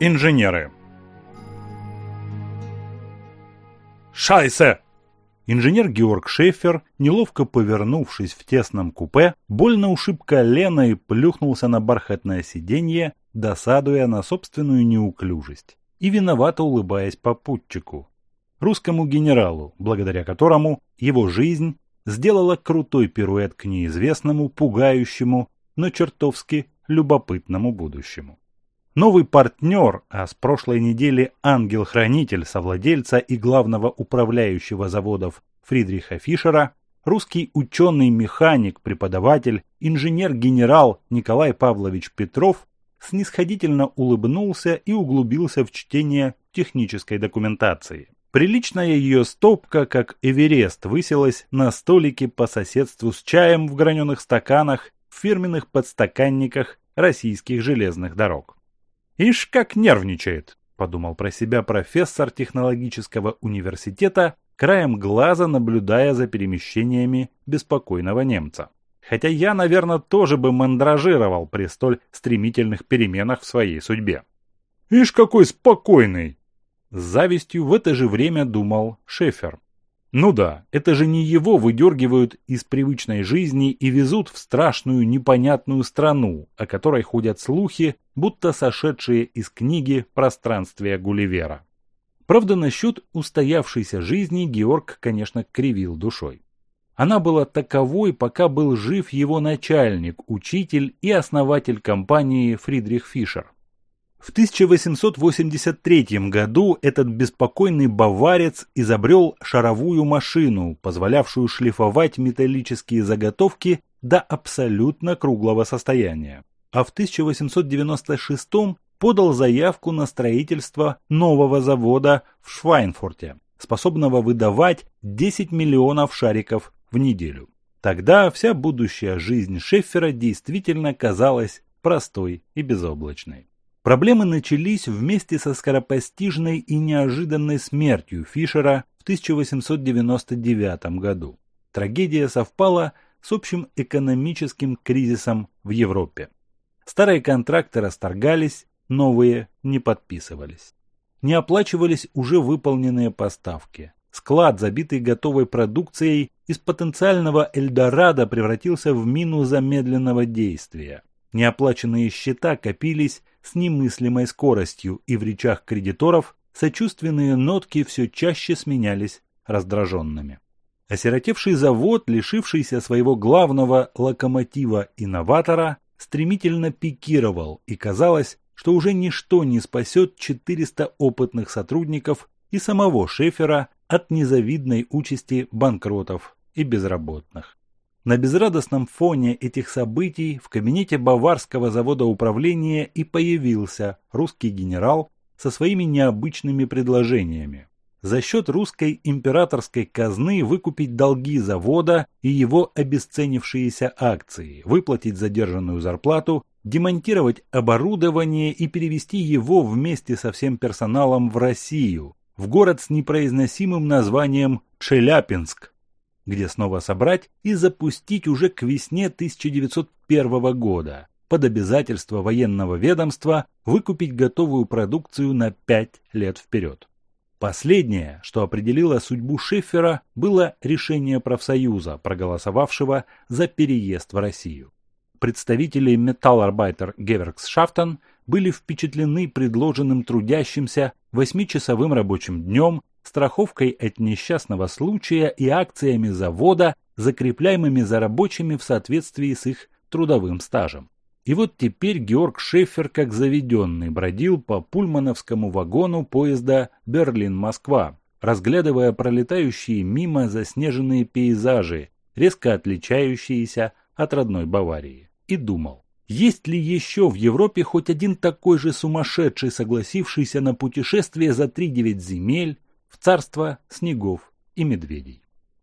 Инженеры. «Шайсе!» Инженер Георг Шеффер, неловко повернувшись в тесном купе, больно ушиб колено и плюхнулся на бархатное сиденье, досадуя на собственную неуклюжесть и виновато улыбаясь попутчику, русскому генералу, благодаря которому его жизнь сделала крутой пируэт к неизвестному, пугающему, но чертовски любопытному будущему. Новый партнер, а с прошлой недели ангел-хранитель совладельца и главного управляющего заводов Фридриха Фишера, русский ученый-механик, преподаватель, инженер-генерал Николай Павлович Петров снисходительно улыбнулся и углубился в чтение технической документации. Приличная ее стопка, как Эверест, высилась на столике по соседству с чаем в граненых стаканах в фирменных подстаканниках российских железных дорог. «Ишь, как нервничает», – подумал про себя профессор технологического университета, краем глаза наблюдая за перемещениями беспокойного немца. Хотя я, наверное, тоже бы мандражировал при столь стремительных переменах в своей судьбе. «Ишь, какой спокойный!» С завистью в это же время думал Шеффер. Ну да, это же не его выдергивают из привычной жизни и везут в страшную непонятную страну, о которой ходят слухи, будто сошедшие из книги «Пространствие Гулливера». Правда, насчет устоявшейся жизни Георг, конечно, кривил душой. Она была таковой, пока был жив его начальник, учитель и основатель компании Фридрих Фишер. В 1883 году этот беспокойный баварец изобрел шаровую машину, позволявшую шлифовать металлические заготовки до абсолютно круглого состояния. А в 1896 подал заявку на строительство нового завода в Швайнфурте, способного выдавать 10 миллионов шариков в неделю. Тогда вся будущая жизнь Шеффера действительно казалась простой и безоблачной. Проблемы начались вместе со скоропостижной и неожиданной смертью Фишера в 1899 году. Трагедия совпала с общим экономическим кризисом в Европе. Старые контракты расторгались, новые не подписывались. Не оплачивались уже выполненные поставки. Склад, забитый готовой продукцией, из потенциального Эльдорадо превратился в мину замедленного действия. Неоплаченные счета копились с немыслимой скоростью, и в речах кредиторов сочувственные нотки все чаще сменялись раздраженными. Осиротевший завод, лишившийся своего главного локомотива-инноватора, стремительно пикировал, и казалось, что уже ничто не спасет 400 опытных сотрудников и самого Шеффера от незавидной участи банкротов и безработных. На безрадостном фоне этих событий в кабинете Баварского завода управления и появился русский генерал со своими необычными предложениями. За счет русской императорской казны выкупить долги завода и его обесценившиеся акции, выплатить задержанную зарплату, демонтировать оборудование и перевести его вместе со всем персоналом в Россию, в город с непроизносимым названием Челябинск, где снова собрать и запустить уже к весне 1901 года под обязательство военного ведомства выкупить готовую продукцию на 5 лет вперед. Последнее, что определило судьбу Шеффера, было решение профсоюза, проголосовавшего за переезд в Россию. Представители Metallarbeiter Gewerkschaften были впечатлены предложенным трудящимся 8-часовым рабочим днем, страховкой от несчастного случая и акциями завода, закрепляемыми за рабочими в соответствии с их трудовым стажем. И вот теперь Георг Шеффер, как заведенный, бродил по пульмановскому вагону поезда Берлин-Москва, разглядывая пролетающие мимо заснеженные пейзажи, резко отличающиеся от родной Баварии, и думал, есть ли еще в Европе хоть один такой же сумасшедший, согласившийся на путешествие за 3-9 земель в царство снегов и медведей.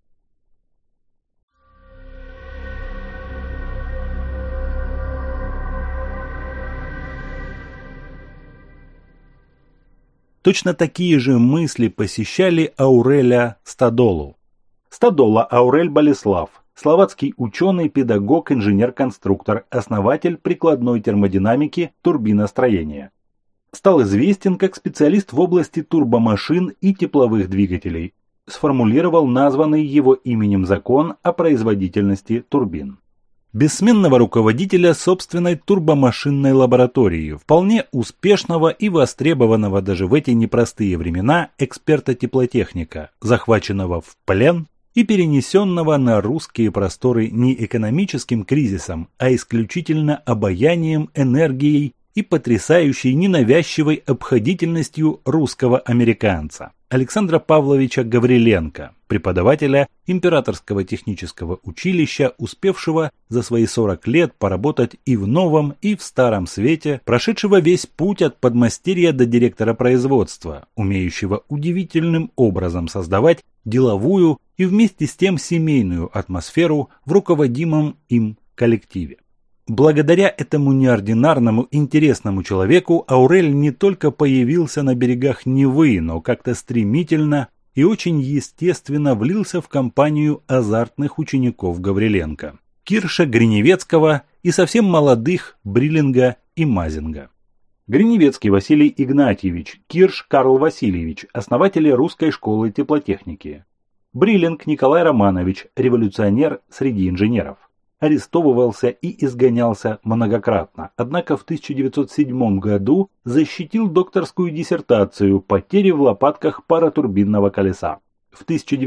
Точно такие же мысли посещали Ауреля Стадолу. Стадола Аурель Болеслав, словацкий ученый, педагог, инженер-конструктор, основатель прикладной термодинамики, турбиностроения. Стал известен как специалист в области турбомашин и тепловых двигателей. Сформулировал названный его именем закон о производительности турбин. Бессменного руководителя собственной турбомашинной лаборатории, вполне успешного и востребованного даже в эти непростые времена эксперта-теплотехника, захваченного в плен и перенесенного на русские просторы не экономическим кризисом, а исключительно обаянием, энергией и потрясающей ненавязчивой обходительностью русского американца Александра Павловича Гавриленко, преподавателя Императорского технического училища, успевшего за свои 40 лет поработать и в новом, и в старом свете, прошедшего весь путь от подмастерья до директора производства, умеющего удивительным образом создавать деловую и вместе с тем семейную атмосферу в руководимом им коллективе. Благодаря этому неординарному, интересному человеку Аурель не только появился на берегах Невы, но как-то стремительно и очень естественно влился в компанию азартных учеников Гавриленко, Кирша, Гриневецкого и совсем молодых Бриллинга и Мазинга. Гриневецкий Василий Игнатьевич, Кирш Карл Васильевич, основатели русской школы теплотехники. Бриллинг Николай Романович, революционер среди инженеров. Арестовывался и изгонялся многократно, однако в 1907 году защитил докторскую диссертацию «Потери в лопатках паротурбинного колеса». В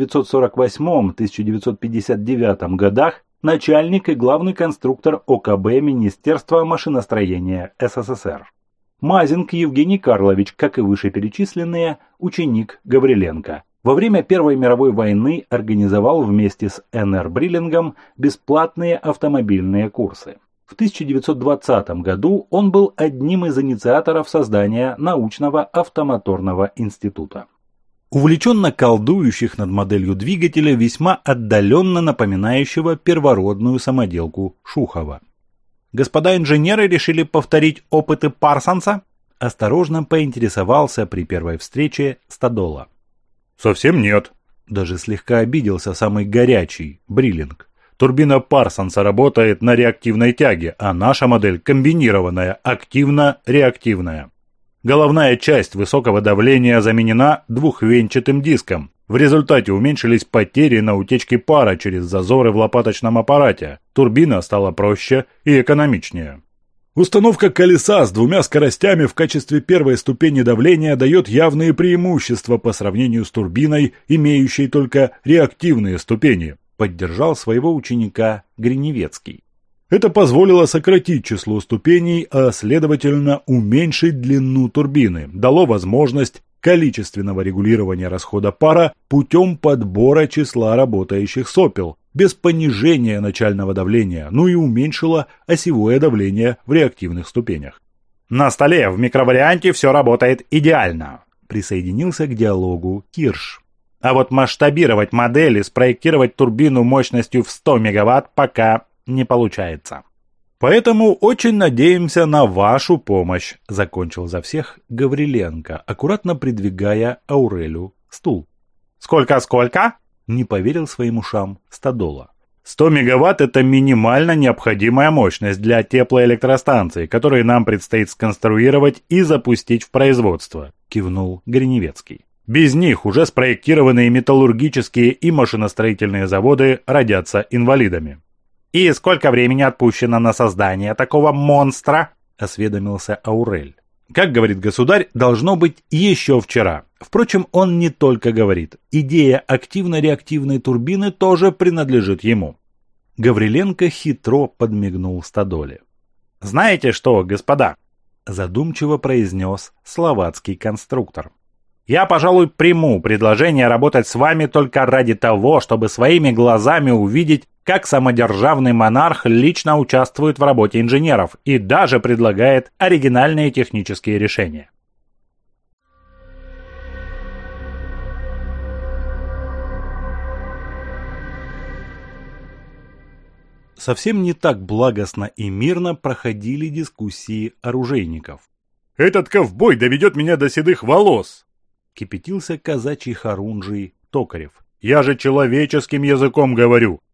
1948-1959 годах начальник и главный конструктор ОКБ Министерства машиностроения СССР. Мазинг Евгений Карлович, как и вышеперечисленные, ученик Гавриленко. Во время Первой мировой войны организовал вместе с Н.Р. Бриллингом бесплатные автомобильные курсы. В 1920 году он был одним из инициаторов создания научного автомоторного института. Увлеченно колдующих над моделью двигателя, весьма отдаленно напоминающего первородную самоделку Шухова. «Господа инженеры решили повторить опыты Парсонса?» Осторожно поинтересовался при первой встрече Стадола. «Совсем нет», – даже слегка обиделся самый горячий Бриллинг. «Турбина Парсонса работает на реактивной тяге, а наша модель комбинированная, активно-реактивная. Головная часть высокого давления заменена двухвенчатым диском. В результате уменьшились потери на утечке пара через зазоры в лопаточном аппарате. Турбина стала проще и экономичнее. Установка колеса с двумя скоростями в качестве первой ступени давления дает явные преимущества по сравнению с турбиной, имеющей только реактивные ступени», – поддержал своего ученика Гриневецкий. Это позволило сократить число ступеней, а следовательно уменьшить длину турбины, дало возможность количественного регулирования расхода пара путем подбора числа работающих сопел, без понижения начального давления, ну и уменьшило осевое давление в реактивных ступенях. «На столе в микроварианте все работает идеально», – присоединился к диалогу Кирш. «А вот масштабировать модель и спроектировать турбину мощностью в 100 мегаватт пока не получается. Поэтому очень надеемся на вашу помощь», – закончил за всех Гавриленко, аккуратно придвигая Аурелю стул. «Сколько?» – не поверил своим ушам Стадола. 100 мегаватт – это минимально необходимая мощность для теплоэлектростанций, которые нам предстоит сконструировать и запустить в производство», – кивнул Гриневецкий. «Без них уже спроектированные металлургические и машиностроительные заводы родятся инвалидами». «И сколько времени отпущено на создание такого монстра?» – осведомился Аурель. «Как говорит государь, должно быть еще вчера. Впрочем, он не только говорит. Идея активно-реактивной турбины тоже принадлежит ему». Гавриленко хитро подмигнул Стадоле. «Знаете что, господа?» – задумчиво произнес словацкий конструктор. «Я, пожалуй, приму предложение работать с вами только ради того, чтобы своими глазами увидеть, как самодержавный монарх лично участвует в работе инженеров и даже предлагает оригинальные технические решения». Совсем не так благостно и мирно проходили дискуссии оружейников. «Этот ковбой доведет меня до седых волос!» – кипятился казачий хорунжий Токарев. «Я же человеческим языком говорю.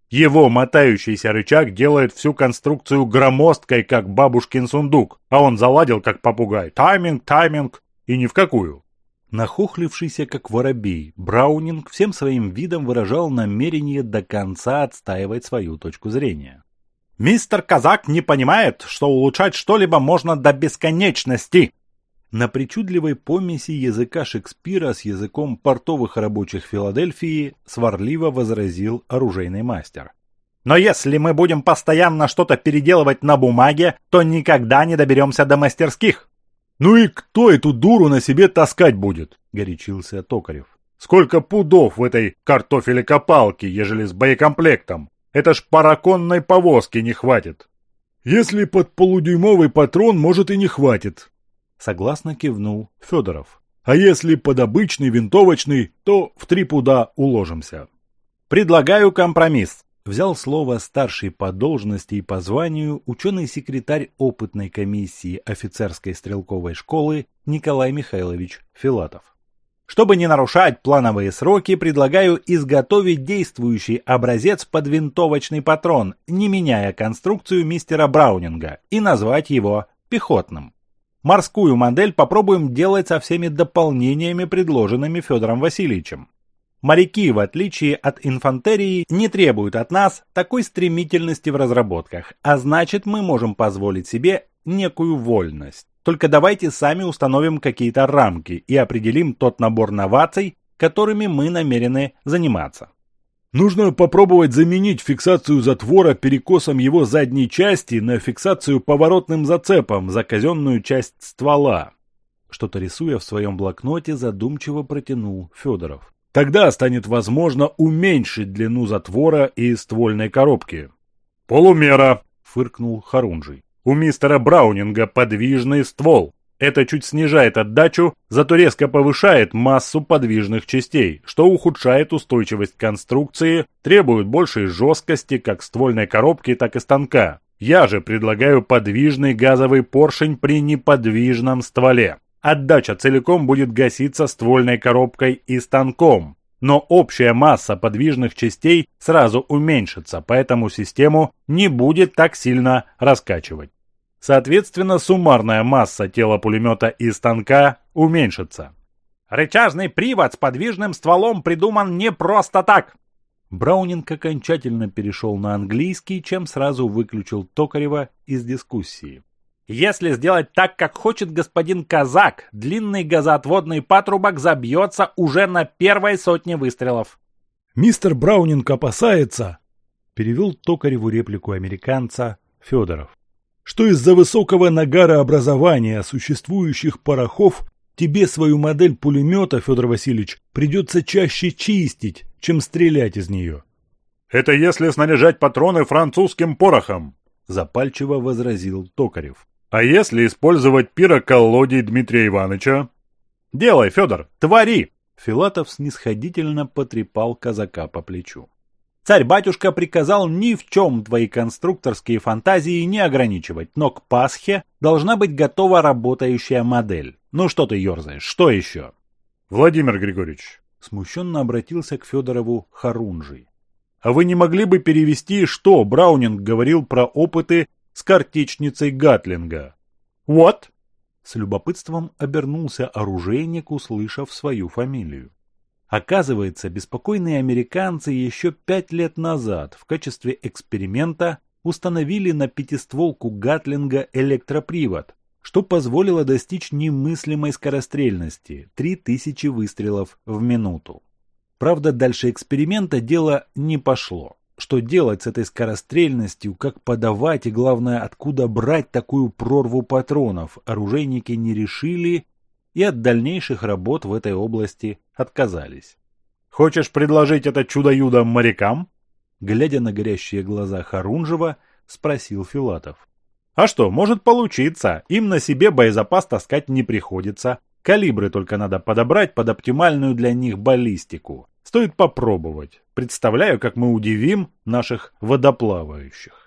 Его мотающийся рычаг делает всю конструкцию громоздкой, как бабушкин сундук, а он заладил, как попугай. Тайминг, тайминг, и ни в какую. Нахохлившийся, как воробей, Браунинг всем своим видом выражал намерение до конца отстаивать свою точку зрения. «Мистер Казак не понимает, что улучшать что-либо можно до бесконечности!» На причудливой помеси языка Шекспира с языком портовых рабочих Филадельфии сварливо возразил оружейный мастер. «Но если мы будем постоянно что-то переделывать на бумаге, то никогда не доберемся до мастерских!» «Ну и кто эту дуру на себе таскать будет?» – горячился Токарев. «Сколько пудов в этой картофелекопалке, ежели с боекомплектом? Это ж параконной повозки не хватит». «Если под полудюймовый патрон, может, и не хватит», — согласно кивнул Федоров. «А если под обычный винтовочный, то в 3 пуда уложимся». «Предлагаю компромисс», — взял слово старший по должности и по званию ученый-секретарь опытной комиссии офицерской стрелковой школы Николай Михайлович Филатов. «Чтобы не нарушать плановые сроки, предлагаю изготовить действующий образец под винтовочный патрон, не меняя конструкцию мистера Браунинга, и назвать его пехотным. Морскую модель попробуем делать со всеми дополнениями, предложенными Федором Васильевичем. Моряки, в отличие от инфантерии, не требуют от нас такой стремительности в разработках, а значит, мы можем позволить себе некую вольность. Только давайте сами установим какие-то рамки и определим тот набор новаций, которыми мы намерены заниматься». «Нужно попробовать заменить фиксацию затвора перекосом его задней части на фиксацию поворотным зацепом за казенную часть ствола», — что-то рисуя в своем блокноте, задумчиво протянул Федоров. «Тогда станет возможно уменьшить длину затвора и ствольной коробки». «Полумера», — фыркнул Харунжий. «У мистера Браунинга подвижный ствол. Это чуть снижает отдачу, зато резко повышает массу подвижных частей, что ухудшает устойчивость конструкции, требует большей жесткости как ствольной коробки, так и станка. Я же предлагаю подвижный газовый поршень при неподвижном стволе. Отдача целиком будет гаситься ствольной коробкой и станком, но общая масса подвижных частей сразу уменьшится, поэтому систему не будет так сильно раскачивать. Соответственно, суммарная масса тела пулемета и станка уменьшится. «Рычажный привод с подвижным стволом придуман не просто так!» Браунинг окончательно перешел на английский, чем сразу выключил Токарева из дискуссии. «Если сделать так, как хочет господин Казак, длинный газоотводный патрубок забьется уже на первой сотне выстрелов». «Мистер Браунинг опасается», — перевел Токареву реплику американца Федоров, «что из-за высокого нагарообразования существующих порохов тебе свою модель пулемета, Федор Васильевич, придется чаще чистить, чем стрелять из нее». «Это если снаряжать патроны французским порохом», — запальчиво возразил Токарев. «А если использовать пироколодий Дмитрия Ивановича?» «Делай, Федор, твори!» Филатов снисходительно потрепал казака по плечу. «Царь-батюшка приказал ни в чем твои конструкторские фантазии не ограничивать, но к Пасхе должна быть готова работающая модель. Ну что ты ерзаешь, что еще?» «Владимир Григорьевич», — смущенно обратился к Федорову Харунжий, «а вы не могли бы перевести, что Браунинг говорил про опыты с картечницей Гатлинга?» «Вот!» — с любопытством обернулся оружейник, услышав свою фамилию. Оказывается, беспокойные американцы еще 5 лет назад в качестве эксперимента установили на пятистволку Гатлинга электропривод, что позволило достичь немыслимой скорострельности – 3000 выстрелов в минуту. Правда, дальше эксперимента дело не пошло. Что делать с этой скорострельностью, как подавать и, главное, откуда брать такую прорву патронов, оружейники не решили и от дальнейших работ в этой области отказались. «Хочешь предложить это чудо-юдо морякам?» Глядя на горящие глаза Харунжева, спросил Филатов. «А что, может получиться, им на себе боезапас таскать не приходится. Калибры только надо подобрать под оптимальную для них баллистику. Стоит попробовать. Представляю, как мы удивим наших водоплавающих».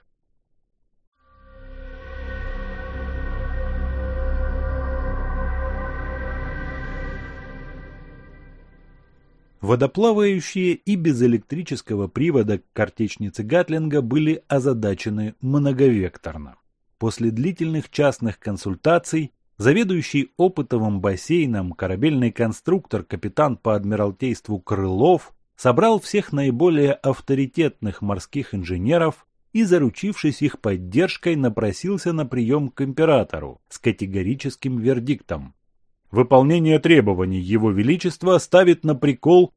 Водоплавающие и без электрического привода картечницы Гатлинга были озадачены многовекторно. После длительных частных консультаций заведующий опытовым бассейном корабельный конструктор капитан по адмиралтейству Крылов собрал всех наиболее авторитетных морских инженеров и, заручившись их поддержкой, напросился на прием к императору с категорическим вердиктом. Выполнение требований Его Величества ставит на прикол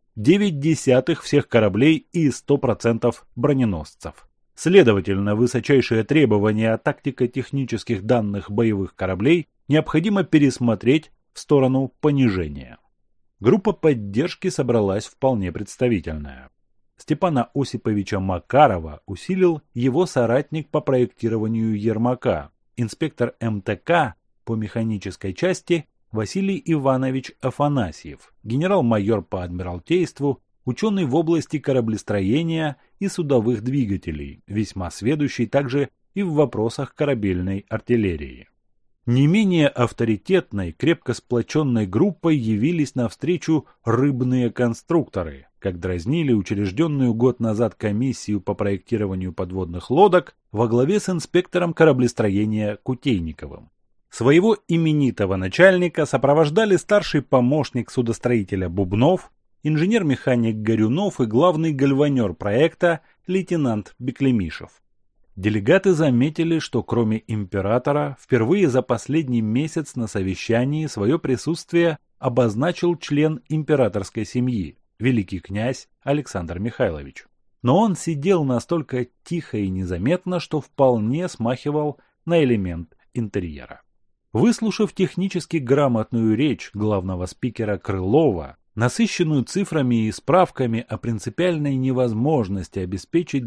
0,9 всех кораблей и 100% броненосцев. Следовательно, высочайшие требования тактико-технических данных боевых кораблей необходимо пересмотреть в сторону понижения. Группа поддержки собралась вполне представительная. Степана Осиповича Макарова усилил его соратник по проектированию Ермака, инспектор МТК по механической части Василий Иванович Афанасьев, генерал-майор по адмиралтейству, ученый в области кораблестроения и судовых двигателей, весьма сведущий также и в вопросах корабельной артиллерии. Не менее авторитетной, крепко сплоченной группой явились навстречу рыбные конструкторы, как дразнили учрежденную год назад комиссию по проектированию подводных лодок во главе с инспектором кораблестроения Кутейниковым. Своего именитого начальника сопровождали старший помощник судостроителя Бубнов, инженер-механик Горюнов и главный гальванер проекта лейтенант Беклемишев. Делегаты заметили, что кроме императора впервые за последний месяц на совещании свое присутствие обозначил член императорской семьи, великий князь Александр Михайлович. Но он сидел настолько тихо и незаметно, что вполне смахивал на элемент интерьера. Выслушав технически грамотную речь главного спикера Крылова, насыщенную цифрами и справками о принципиальной невозможности обеспечить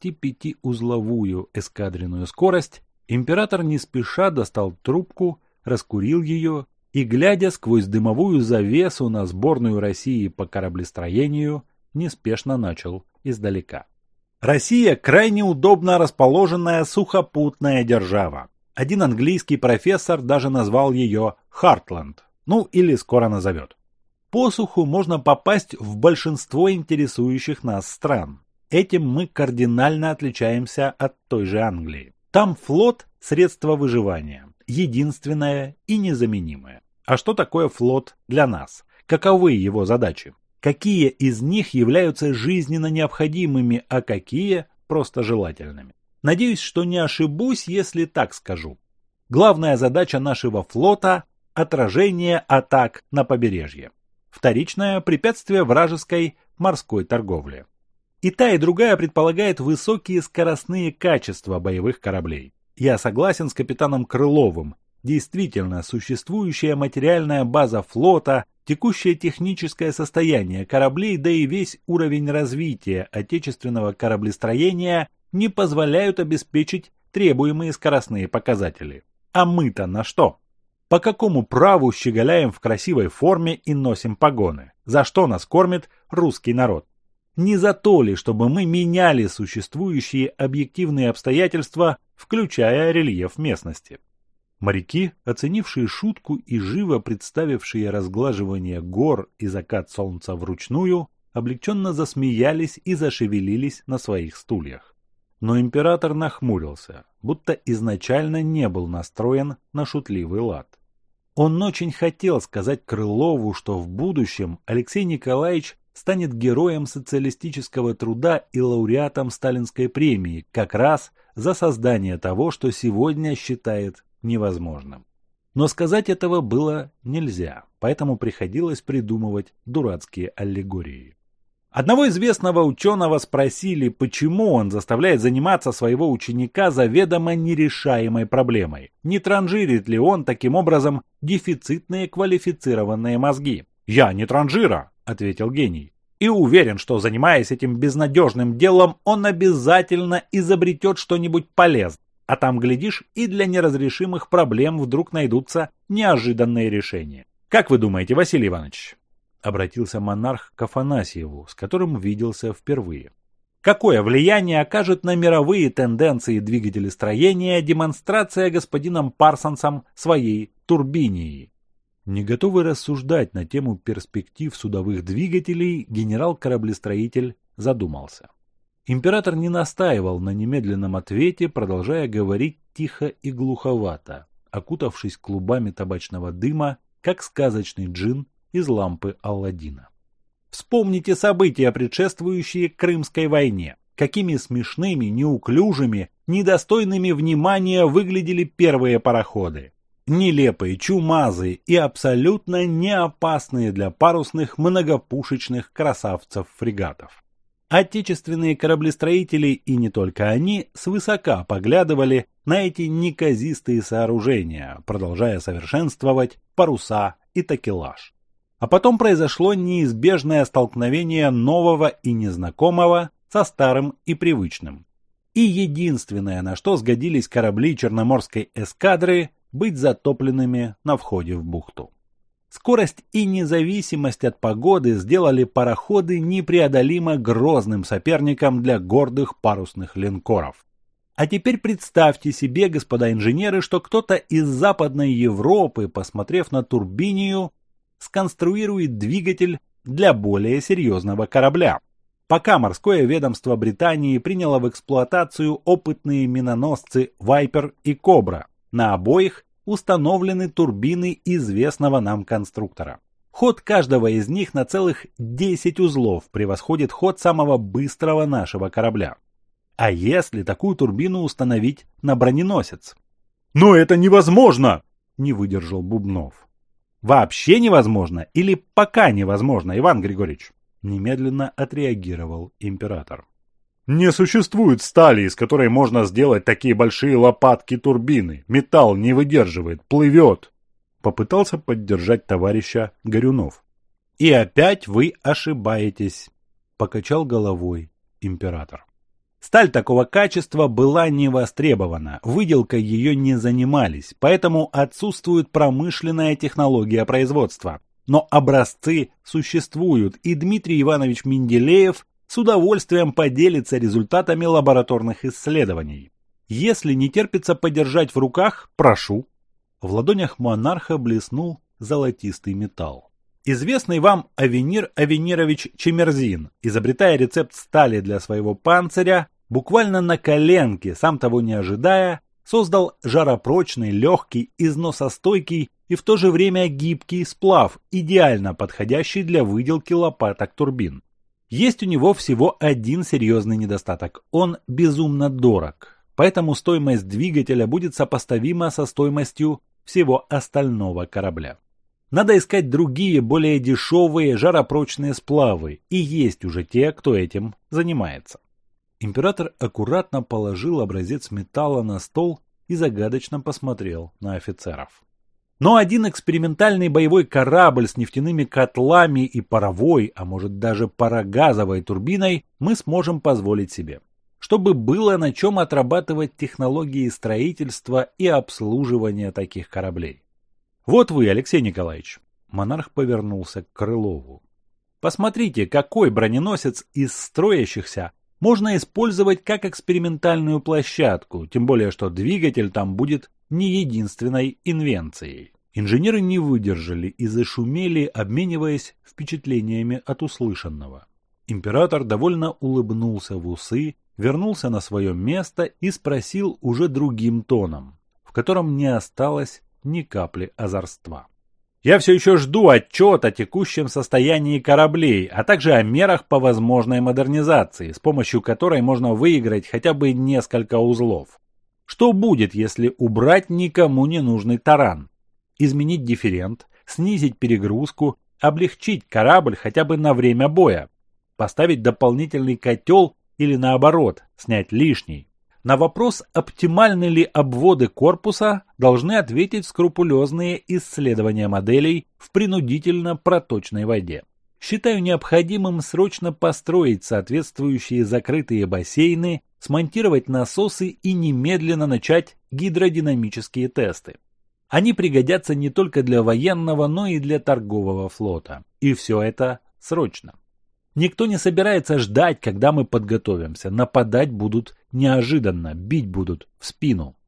25-узловую эскадренную скорость, император не спеша достал трубку, раскурил ее и, глядя сквозь дымовую завесу на сборную России по кораблестроению, неспешно начал издалека. Россия крайне удобно расположенная сухопутная держава. Один английский профессор даже назвал ее «Хартланд», ну или скоро назовет. По суху можно попасть в большинство интересующих нас стран. Этим мы кардинально отличаемся от той же Англии. Там флот – средство выживания, единственное и незаменимое. А что такое флот для нас? Каковы его задачи? Какие из них являются жизненно необходимыми, а какие – просто желательными? Надеюсь, что не ошибусь, если так скажу. Главная задача нашего флота – отражение атак на побережье. Вторичное – препятствие вражеской морской торговле. И та, и другая предполагает высокие скоростные качества боевых кораблей. Я согласен с капитаном Крыловым. Действительно, существующая материальная база флота, текущее техническое состояние кораблей, да и весь уровень развития отечественного кораблестроения не позволяют обеспечить требуемые скоростные показатели. А мы-то на что? По какому праву щеголяем в красивой форме и носим погоны? За что нас кормит русский народ? Не за то ли, чтобы мы меняли существующие объективные обстоятельства, включая рельеф местности? Моряки, оценившие шутку и живо представившие разглаживание гор и закат солнца вручную, облегченно засмеялись и зашевелились на своих стульях. Но император нахмурился, будто изначально не был настроен на шутливый лад. Он очень хотел сказать Крылову, что в будущем Алексей Николаевич станет героем социалистического труда и лауреатом Сталинской премии как раз за создание того, что сегодня считает невозможным. Но сказать этого было нельзя, поэтому приходилось придумывать дурацкие аллегории. Одного известного ученого спросили, почему он заставляет заниматься своего ученика заведомо нерешаемой проблемой. Не транжирит ли он таким образом дефицитные квалифицированные мозги? «Я не транжира», — ответил гений. «И уверен, что, занимаясь этим безнадежным делом, он обязательно изобретет что-нибудь полезное. А там, глядишь, и для неразрешимых проблем вдруг найдутся неожиданные решения. Как вы думаете, Василий Иванович?» Обратился монарх к Афанасьеву, с которым виделся впервые. Какое влияние окажет на мировые тенденции двигателестроения демонстрация господином Парсонсом своей турбинии? Не готовый рассуждать на тему перспектив судовых двигателей, генерал-кораблестроитель задумался. Император не настаивал на немедленном ответе, продолжая говорить тихо и глуховато, окутавшись клубами табачного дыма, как сказочный джин из лампы Алладина. Вспомните события, предшествующие Крымской войне. Какими смешными, неуклюжими, недостойными внимания выглядели первые пароходы. Нелепые, чумазые и абсолютно не опасные для парусных многопушечных красавцев-фрегатов. Отечественные кораблестроители, и не только они, свысока поглядывали на эти неказистые сооружения, продолжая совершенствовать паруса и такелаж. А потом произошло неизбежное столкновение нового и незнакомого со старым и привычным. И единственное, на что сгодились корабли Черноморской эскадры, быть затопленными на входе в бухту. Скорость и независимость от погоды сделали пароходы непреодолимо грозным соперником для гордых парусных линкоров. А теперь представьте себе, господа инженеры, что кто-то из Западной Европы, посмотрев на Турбинию, сконструирует двигатель для более серьезного корабля. Пока морское ведомство Британии приняло в эксплуатацию опытные миноносцы «Вайпер» и «Кобра», на обоих установлены турбины известного нам конструктора. Ход каждого из них на целых 10 узлов превосходит ход самого быстрого нашего корабля. А если такую турбину установить на броненосец? «Но это невозможно!» – не выдержал Бубнов. «Вообще невозможно или пока невозможно, Иван Григорьевич?» – немедленно отреагировал император. «Не существует стали, из которой можно сделать такие большие лопатки-турбины. Металл не выдерживает, плывет!» Попытался поддержать товарища Горюнов. «И опять вы ошибаетесь», – покачал головой император. Сталь такого качества была не востребована, выделкой ее не занимались, поэтому отсутствует промышленная технология производства. Но образцы существуют, и Дмитрий Иванович Менделеев с удовольствием поделится результатами лабораторных исследований. Если не терпится подержать в руках, прошу. В ладонях монарха блеснул золотистый металл. Известный вам Авенир Авенирович Чемерзин, изобретая рецепт стали для своего панциря, буквально на коленке, сам того не ожидая, создал жаропрочный, легкий, износостойкий и в то же время гибкий сплав, идеально подходящий для выделки лопаток турбин. Есть у него всего один серьезный недостаток – он безумно дорог, поэтому стоимость двигателя будет сопоставима со стоимостью всего остального корабля. Надо искать другие, более дешевые жаропрочные сплавы, и есть уже те, кто этим занимается. Император аккуратно положил образец металла на стол и загадочно посмотрел на офицеров. Но один экспериментальный боевой корабль с нефтяными котлами и паровой, а может даже парогазовой турбиной мы сможем позволить себе, чтобы было на чем отрабатывать технологии строительства и обслуживания таких кораблей. Вот вы, Алексей Николаевич, монарх повернулся к Крылову. Посмотрите, какой броненосец из строящихся можно использовать как экспериментальную площадку, тем более что двигатель там будет не единственной инвенцией. Инженеры не выдержали и зашумели, обмениваясь впечатлениями от услышанного. Император довольно улыбнулся в усы, вернулся на свое место и спросил уже другим тоном, в котором не осталось ни капли озорства. Я все еще жду отчет о текущем состоянии кораблей, а также о мерах по возможной модернизации, с помощью которой можно выиграть хотя бы несколько узлов. Что будет, если убрать никому не нужный таран? Изменить дифферент, снизить перегрузку, облегчить корабль хотя бы на время боя, поставить дополнительный котел или наоборот, снять лишний. На вопрос, оптимальны ли обводы корпуса, должны ответить скрупулезные исследования моделей в принудительно проточной воде. Считаю необходимым срочно построить соответствующие закрытые бассейны, смонтировать насосы и немедленно начать гидродинамические тесты. Они пригодятся не только для военного, но и для торгового флота. И все это срочно. Никто не собирается ждать, когда мы подготовимся. Нападать будут неожиданно, бить будут в спину.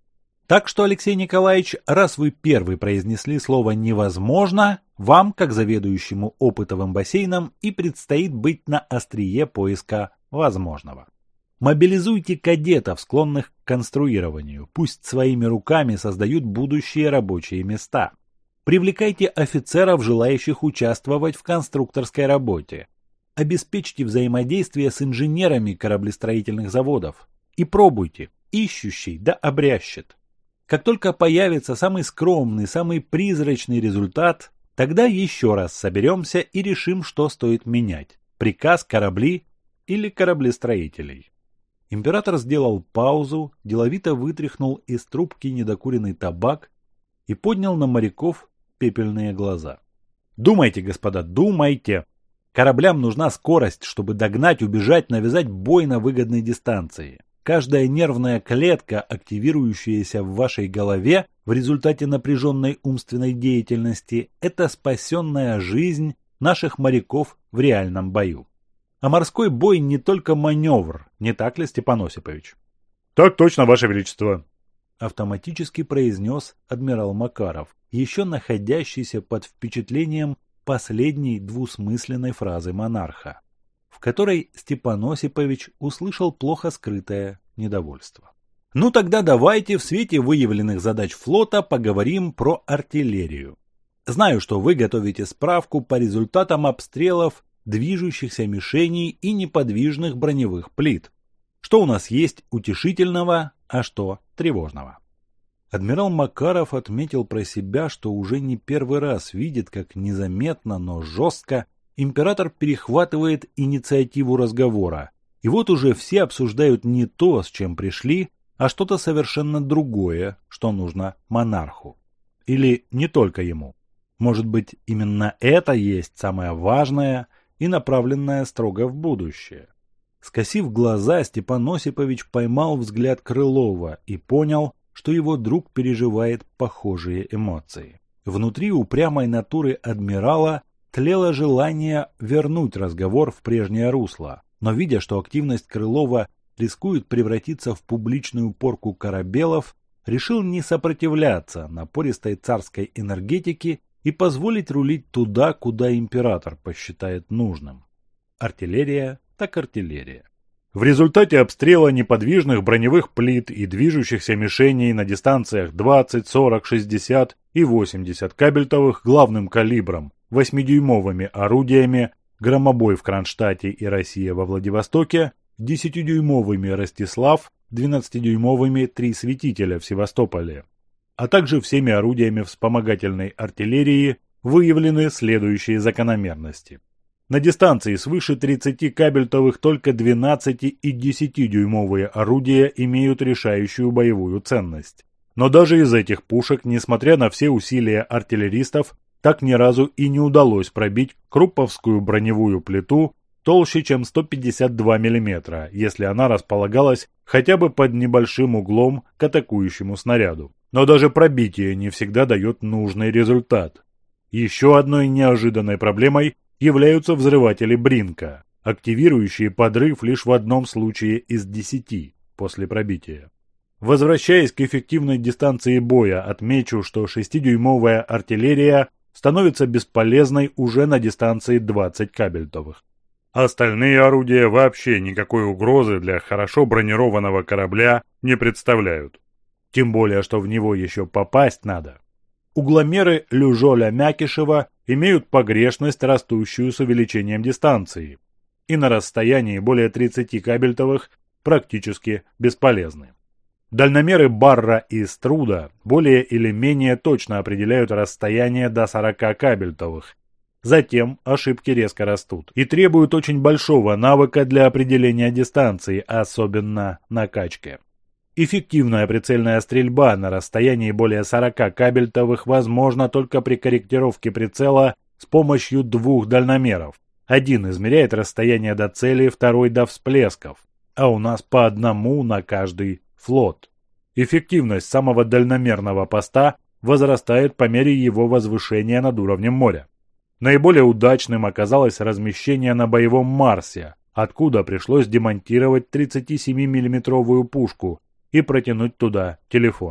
Так что, Алексей Николаевич, раз вы первый произнесли слово «невозможно», вам, как заведующему опытовым бассейном, и предстоит быть на острие поиска возможного. Мобилизуйте кадетов, склонных к конструированию, пусть своими руками создают будущие рабочие места. Привлекайте офицеров, желающих участвовать в конструкторской работе. Обеспечьте взаимодействие с инженерами кораблестроительных заводов. И пробуйте, ищущий да обрящет. Как только появится самый скромный, самый призрачный результат, тогда еще раз соберемся и решим, что стоит менять. Приказ, корабли или кораблестроителей. Император сделал паузу, деловито вытряхнул из трубки недокуренный табак и поднял на моряков пепельные глаза. Думайте, господа, думайте. Кораблям нужна скорость, чтобы догнать, убежать, навязать бой на выгодной дистанции. Каждая нервная клетка, активирующаяся в вашей голове в результате напряженной умственной деятельности, это спасенная жизнь наших моряков в реальном бою. А морской бой не только маневр, не так ли, Степан Осипович? Так точно, Ваше Величество. Автоматически произнес адмирал Макаров, еще находящийся под впечатлением последней двусмысленной фразы монарха, в которой Степан Осипович услышал плохо скрытое недовольство. Ну тогда давайте в свете выявленных задач флота поговорим про артиллерию. Знаю, что вы готовите справку по результатам обстрелов движущихся мишеней и неподвижных броневых плит. Что у нас есть утешительного, а что тревожного? Адмирал Макаров отметил про себя, что уже не первый раз видит, как незаметно, но жестко император перехватывает инициативу разговора. И вот уже все обсуждают не то, с чем пришли, а что-то совершенно другое, что нужно монарху. Или не только ему. Может быть, именно это есть самое важное и направленное строго в будущее. Скосив глаза, Степан Осипович поймал взгляд Крылова и понял, что его друг переживает похожие эмоции. Внутри упрямой натуры адмирала тлело желание вернуть разговор в прежнее русло, но видя, что активность Крылова рискует превратиться в публичную порку корабелов, решил не сопротивляться напористой царской энергетике и позволить рулить туда, куда император посчитает нужным. Артиллерия так артиллерия. В результате обстрела неподвижных броневых плит и движущихся мишеней на дистанциях 20, 40, 60 и 80 кабельтовых главным калибром 8-дюймовыми орудиями «Громобой» в Кронштадте и «Россия» во Владивостоке, 10-дюймовыми «Ростислав», 12-дюймовыми «Три светителя» в Севастополе, а также всеми орудиями вспомогательной артиллерии выявлены следующие закономерности. На дистанции свыше 30 кабельтовых только 12 и 10-дюймовые орудия имеют решающую боевую ценность. Но даже из этих пушек, несмотря на все усилия артиллеристов, так ни разу и не удалось пробить Крупповскую броневую плиту толще, чем 152 мм, если она располагалась хотя бы под небольшим углом к атакующему снаряду. Но даже пробитие не всегда дает нужный результат. Еще одной неожиданной проблемой являются взрыватели Бринка, активирующие подрыв лишь в одном случае из 10 после пробития. Возвращаясь к эффективной дистанции боя, отмечу, что 6-дюймовая артиллерия становится бесполезной уже на дистанции 20 кабельтовых. Остальные орудия вообще никакой угрозы для хорошо бронированного корабля не представляют. Тем более, что в него еще попасть надо. Угломеры Люжоля-Мякишева имеют погрешность, растущую с увеличением дистанции, и на расстоянии более 30 кабельтовых практически бесполезны. Дальномеры Барра и Струда более или менее точно определяют расстояние до 40 кабельтовых. Затем ошибки резко растут и требуют очень большого навыка для определения дистанции, особенно на качке. Эффективная прицельная стрельба на расстоянии более 40 кабельтовых возможна только при корректировке прицела с помощью двух дальномеров. Один измеряет расстояние до цели, второй до всплесков, а у нас по одному на каждый флот. Эффективность самого дальномерного поста возрастает по мере его возвышения над уровнем моря. Наиболее удачным оказалось размещение на боевом Марсе, откуда пришлось демонтировать 37 миллиметровую пушку и протянуть туда телефон.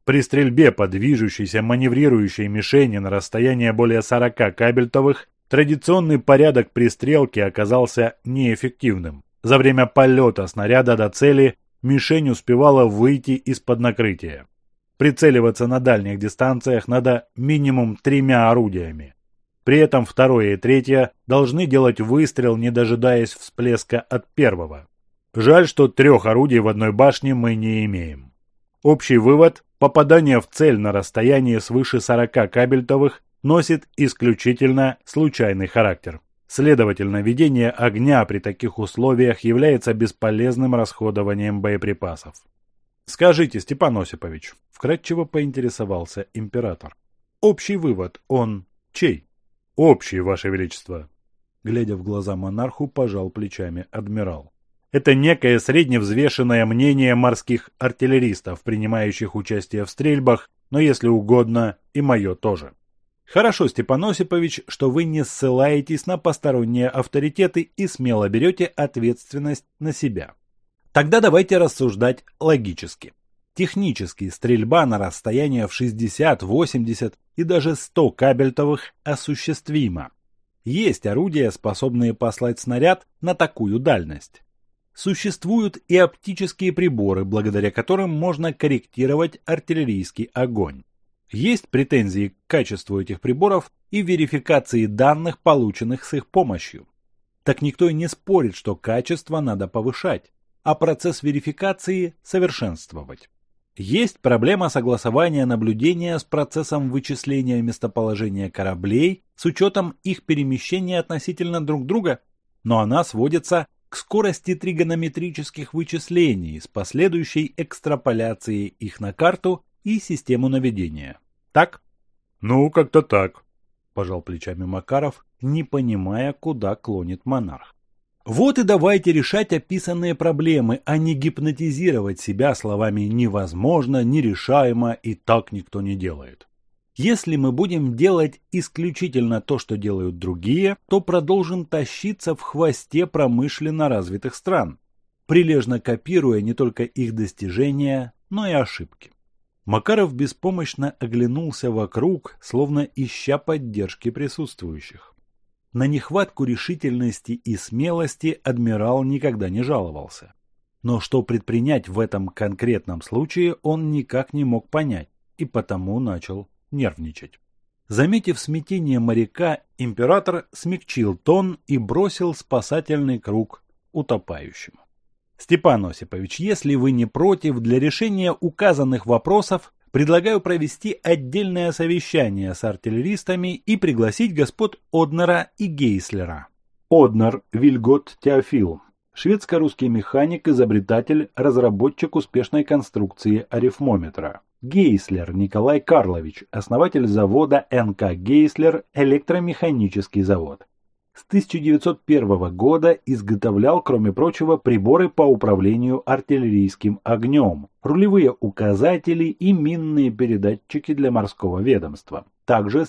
При стрельбе по движущейся маневрирующей мишени на расстояние более 40 кабельтовых традиционный порядок пристрелки оказался неэффективным. За время полета снаряда до цели мишень успевала выйти из-под накрытия. Прицеливаться на дальних дистанциях надо минимум 3 орудиями. При этом второе и третье должны делать выстрел, не дожидаясь всплеска от первого. Жаль, что 3 орудий в одной башне мы не имеем. Общий вывод – попадание в цель на расстоянии свыше 40 кабельтовых носит исключительно случайный характер. Следовательно, ведение огня при таких условиях является бесполезным расходованием боеприпасов. «Скажите, Степан Осипович», – вкратчиво поинтересовался император, – «общий вывод, он чей?» «Общий, Ваше Величество», – глядя в глаза монарху, пожал плечами адмирал. «Это некое средневзвешенное мнение морских артиллеристов, принимающих участие в стрельбах, но, если угодно, и мое тоже». «Хорошо, Степан Осипович, что вы не ссылаетесь на посторонние авторитеты и смело берете ответственность на себя. Тогда давайте рассуждать логически. Технически стрельба на расстояние в 60, 80 и даже 100 кабельтовых осуществима. Есть орудия, способные послать снаряд на такую дальность. Существуют и оптические приборы, благодаря которым можно корректировать артиллерийский огонь. Есть претензии к качеству этих приборов и верификации данных, полученных с их помощью. Так никто и не спорит, что качество надо повышать, а процесс верификации совершенствовать. Есть проблема согласования наблюдения с процессом вычисления местоположения кораблей с учетом их перемещения относительно друг друга, но она сводится к скорости тригонометрических вычислений с последующей экстраполяцией их на карту и систему наведения. Так? «Ну, как-то так», – пожал плечами Макаров, не понимая, куда клонит монарх. Вот и давайте решать описанные проблемы, а не гипнотизировать себя словами «невозможно», «нерешаемо» и «так никто не делает». Если мы будем делать исключительно то, что делают другие, то продолжим тащиться в хвосте промышленно развитых стран, прилежно копируя не только их достижения, но и ошибки. Макаров беспомощно оглянулся вокруг, словно ища поддержки присутствующих. На нехватку решительности и смелости адмирал никогда не жаловался. Но что предпринять в этом конкретном случае, он никак не мог понять, и потому начал нервничать. Заметив смятение моряка, император смягчил тон и бросил спасательный круг утопающему. «Степан Осипович, если вы не против, для решения указанных вопросов предлагаю провести отдельное совещание с артиллеристами и пригласить господ Однера и Гейслера». Однер Вильгот Теофил, шведско-русский механик, изобретатель, разработчик успешной конструкции арифмометра. Гейслер Николай Карлович, основатель завода НК Гейслер, электромеханический завод. С 1901 года изготовлял, кроме прочего, приборы по управлению артиллерийским огнем, рулевые указатели и минные передатчики для морского ведомства. Также с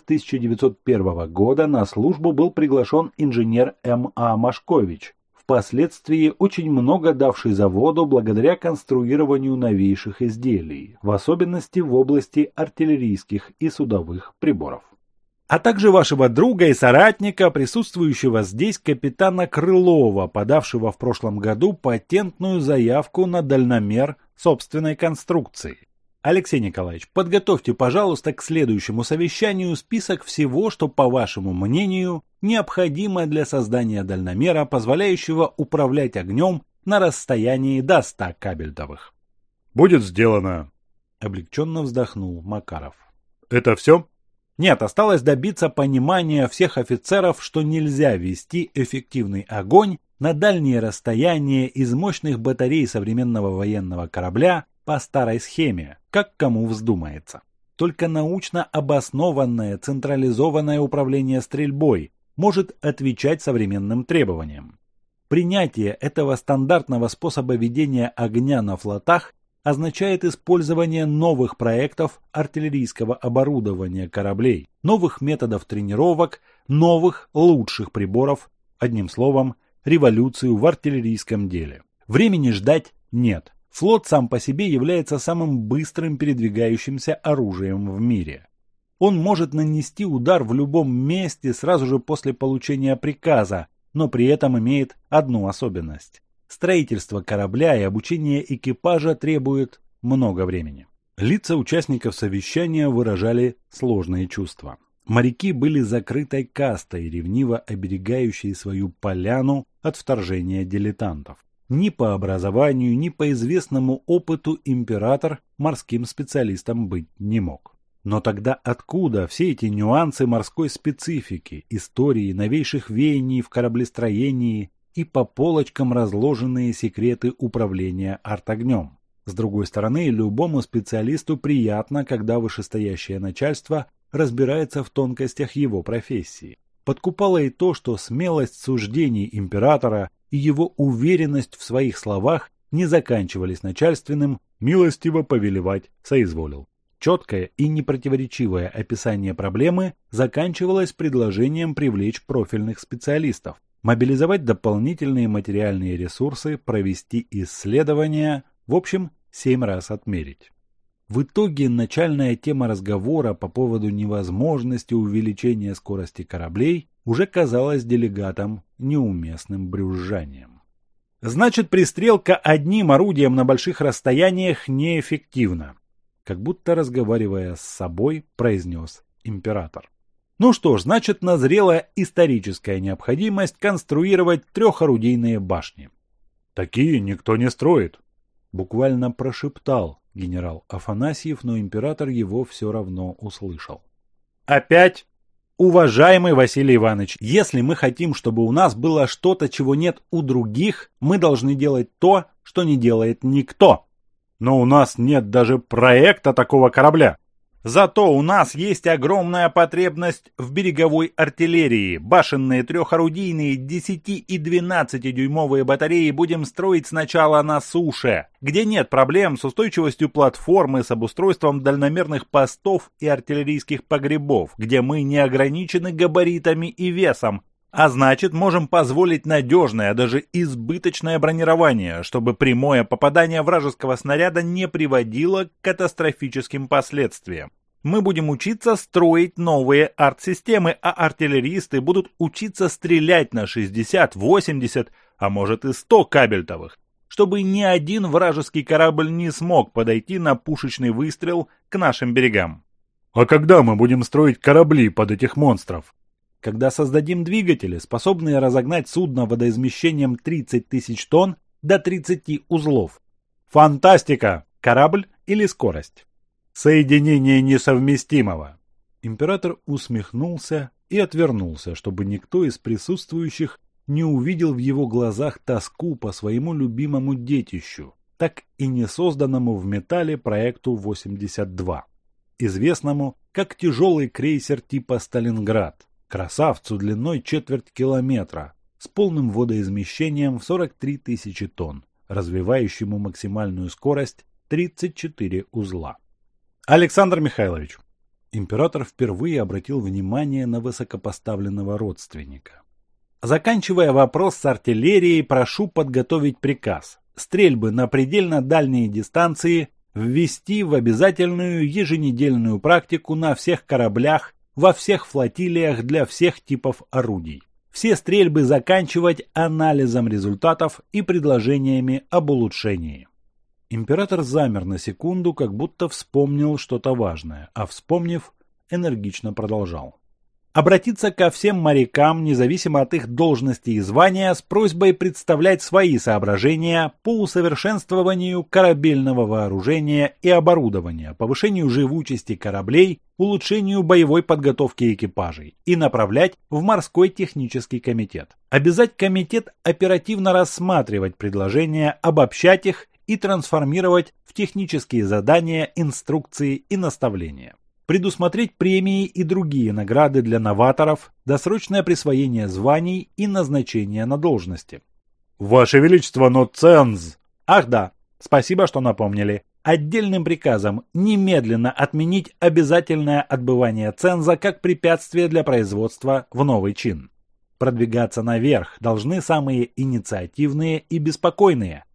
1901 года на службу был приглашен инженер М.А. Машкович, впоследствии очень много давший заводу благодаря конструированию новейших изделий, в особенности в области артиллерийских и судовых приборов. А также вашего друга и соратника, присутствующего здесь капитана Крылова, подавшего в прошлом году патентную заявку на дальномер собственной конструкции. Алексей Николаевич, подготовьте, пожалуйста, к следующему совещанию список всего, что, по вашему мнению, необходимо для создания дальномера, позволяющего управлять огнем на расстоянии до 100 кабельтовых. «Будет сделано», — облегченно вздохнул Макаров. «Это все?» Нет, осталось добиться понимания всех офицеров, что нельзя вести эффективный огонь на дальние расстояния из мощных батарей современного военного корабля по старой схеме, как кому вздумается. Только научно обоснованное централизованное управление стрельбой может отвечать современным требованиям. Принятие этого стандартного способа ведения огня на флотах означает использование новых проектов артиллерийского оборудования кораблей, новых методов тренировок, новых лучших приборов, одним словом, революцию в артиллерийском деле. Времени ждать нет. Флот сам по себе является самым быстрым передвигающимся оружием в мире. Он может нанести удар в любом месте сразу же после получения приказа, но при этом имеет одну особенность. Строительство корабля и обучение экипажа требует много времени. Лица участников совещания выражали сложные чувства. Моряки были закрытой кастой, ревниво оберегающей свою поляну от вторжения дилетантов. Ни по образованию, ни по известному опыту император морским специалистом быть не мог. Но тогда откуда все эти нюансы морской специфики, истории новейших веяний в кораблестроении и по полочкам разложенные секреты управления артогнем? С другой стороны, любому специалисту приятно, когда вышестоящее начальство разбирается в тонкостях его профессии. Подкупало и то, что смелость суждений императора и его уверенность в своих словах не заканчивались начальственным «милостиво повелевать соизволил». Четкое и непротиворечивое описание проблемы заканчивалось предложением привлечь профильных специалистов, мобилизовать дополнительные материальные ресурсы, провести исследования, в общем, 7 раз отмерить. В итоге начальная тема разговора по поводу невозможности увеличения скорости кораблей уже казалась делегатам неуместным брюзжанием. Значит, пристрелка одним орудием на больших расстояниях неэффективна, как будто разговаривая с собой, произнес император. Ну что ж, значит, назрела историческая необходимость конструировать трехорудийные башни. Такие никто не строит. Буквально прошептал генерал Афанасьев, но император его все равно услышал. Опять? Уважаемый Василий Иванович, если мы хотим, чтобы у нас было что-то, чего нет у других, мы должны делать то, что не делает никто. Но у нас нет даже проекта такого корабля. Зато у нас есть огромная потребность в береговой артиллерии. Башенные трехорудийные 10 и 12-дюймовые батареи будем строить сначала на суше, где нет проблем с устойчивостью платформы, с обустройством дальномерных постов и артиллерийских погребов, где мы не ограничены габаритами и весом, а значит можем позволить надежное, даже избыточное бронирование, чтобы прямое попадание вражеского снаряда не приводило к катастрофическим последствиям. Мы будем учиться строить новые арт-системы, а артиллеристы будут учиться стрелять на 60, 80, а может и 100 кабельтовых, чтобы ни один вражеский корабль не смог подойти на пушечный выстрел к нашим берегам. А когда мы будем строить корабли под этих монстров? Когда создадим двигатели, способные разогнать судно водоизмещением 30 тысяч тонн до 30 узлов. Фантастика! Корабль или скорость? Соединение несовместимого. Император усмехнулся и отвернулся, чтобы никто из присутствующих не увидел в его глазах тоску по своему любимому детищу, так и не созданному в металле проекту 82, известному как тяжелый крейсер типа «Сталинград», красавцу длиной 1/4 километра, с полным водоизмещением в 43 тысячи тонн, развивающему максимальную скорость 34 узла. Александр Михайлович. Император впервые обратил внимание на высокопоставленного родственника. Заканчивая вопрос с артиллерией, прошу подготовить приказ. Стрельбы на предельно дальние дистанции ввести в обязательную еженедельную практику на всех кораблях, во всех флотилиях для всех типов орудий. Все стрельбы заканчивать анализом результатов и предложениями об улучшении. Император замер на секунду, как будто вспомнил что-то важное, а вспомнив, энергично продолжал. Обратиться ко всем морякам, независимо от их должности и звания, с просьбой представлять свои соображения по усовершенствованию корабельного вооружения и оборудования, повышению живучести кораблей, улучшению боевой подготовки экипажей и направлять в морской технический комитет. Обязать комитет оперативно рассматривать предложения, обобщать их и трансформировать в технические задания, инструкции и наставления. Предусмотреть премии и другие награды для новаторов, досрочное присвоение званий и назначение на должности. Ваше Величество, но ценз... Ах да, спасибо, что напомнили. Отдельным приказом немедленно отменить обязательное отбывание ценза как препятствие для производства в новый чин. Продвигаться наверх должны самые инициативные и беспокойные,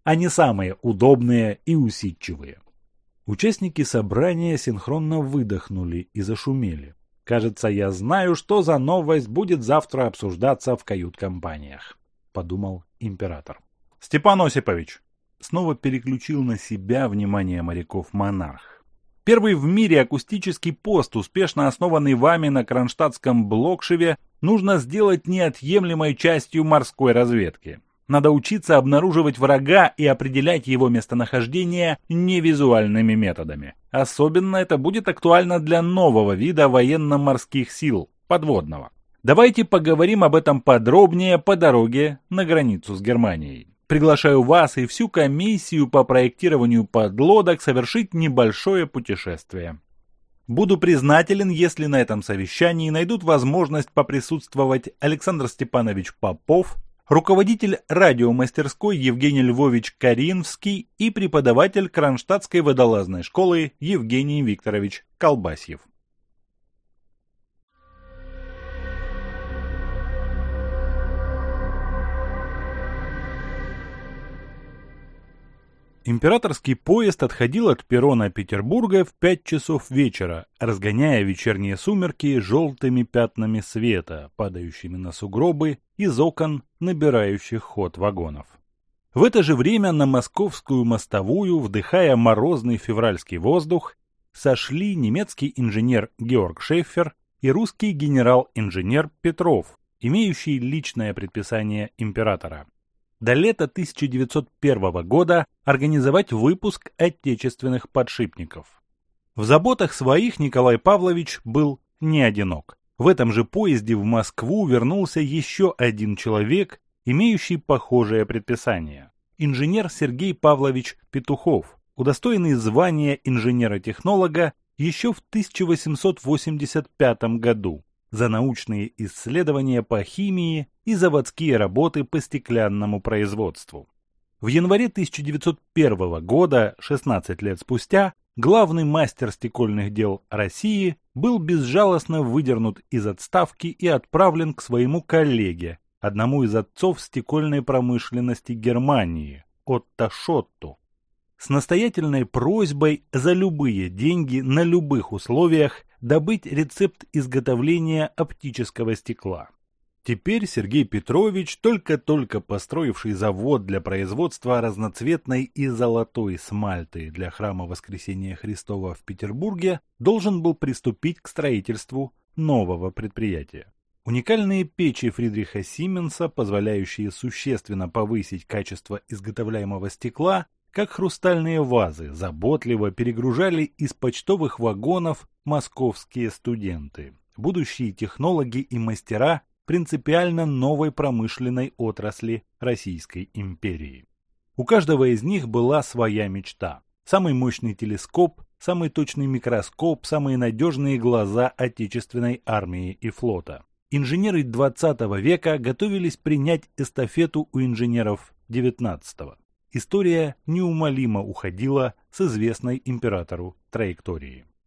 а не самые удобные и усидчивые. Участники собрания синхронно выдохнули и зашумели. «Кажется, я знаю, что за новость будет завтра обсуждаться в кают-компаниях», — подумал император. «Степан Осипович!» Снова переключил на себя внимание моряков монарх. «Первый в мире акустический пост, успешно основанный вами на Кронштадтском Блокшеве, нужно сделать неотъемлемой частью морской разведки. Надо учиться обнаруживать врага и определять его местонахождение невизуальными методами. Особенно это будет актуально для нового вида военно-морских сил – подводного. Давайте поговорим об этом подробнее по дороге на границу с Германией. Приглашаю вас и всю комиссию по проектированию подлодок совершить небольшое путешествие. Буду признателен, если на этом совещании найдут возможность поприсутствовать Александр Степанович Попов, руководитель радиомастерской Евгений Львович Каринский и преподаватель Кронштадтской водолазной школы Евгений Викторович Колбасьев. Императорский поезд отходил от перрона Петербурга в 5 часов вечера, разгоняя вечерние сумерки желтыми пятнами света, падающими на сугробы из окон, набирающих ход вагонов. В это же время на московскую мостовую, вдыхая морозный февральский воздух, сошли немецкий инженер Георг Шеффер и русский генерал-инженер Петров, имеющий личное предписание императора. До лета 1901 года организовать выпуск отечественных подшипников. В заботах своих Николай Павлович был не одинок. В этом же поезде в Москву вернулся еще один человек, имеющий похожее предписание. Инженер Сергей Павлович Петухов, удостоенный звания инженера-технолога еще в 1885 году за научные исследования по химии и заводские работы по стеклянному производству. В январе 1901 года, 16 лет спустя, главный мастер стекольных дел России был безжалостно выдернут из отставки и отправлен к своему коллеге, одному из отцов стекольной промышленности Германии, Отто Шотту, с настоятельной просьбой за любые деньги на любых условиях добыть рецепт изготовления оптического стекла. Теперь Сергей Петрович, только-только построивший завод для производства разноцветной и золотой смальты для храма Воскресения Христова в Петербурге, должен был приступить к строительству нового предприятия. Уникальные печи Фридриха Сименса, позволяющие существенно повысить качество изготовляемого стекла, как хрустальные вазы, заботливо перегружали из почтовых вагонов московские студенты, будущие технологи и мастера принципиально новой промышленной отрасли Российской империи. У каждого из них была своя мечта. Самый мощный телескоп, самый точный микроскоп, самые надежные глаза отечественной армии и флота. Инженеры 20 века готовились принять эстафету у инженеров 19-го. История неумолимо уходила с известной императору траектории.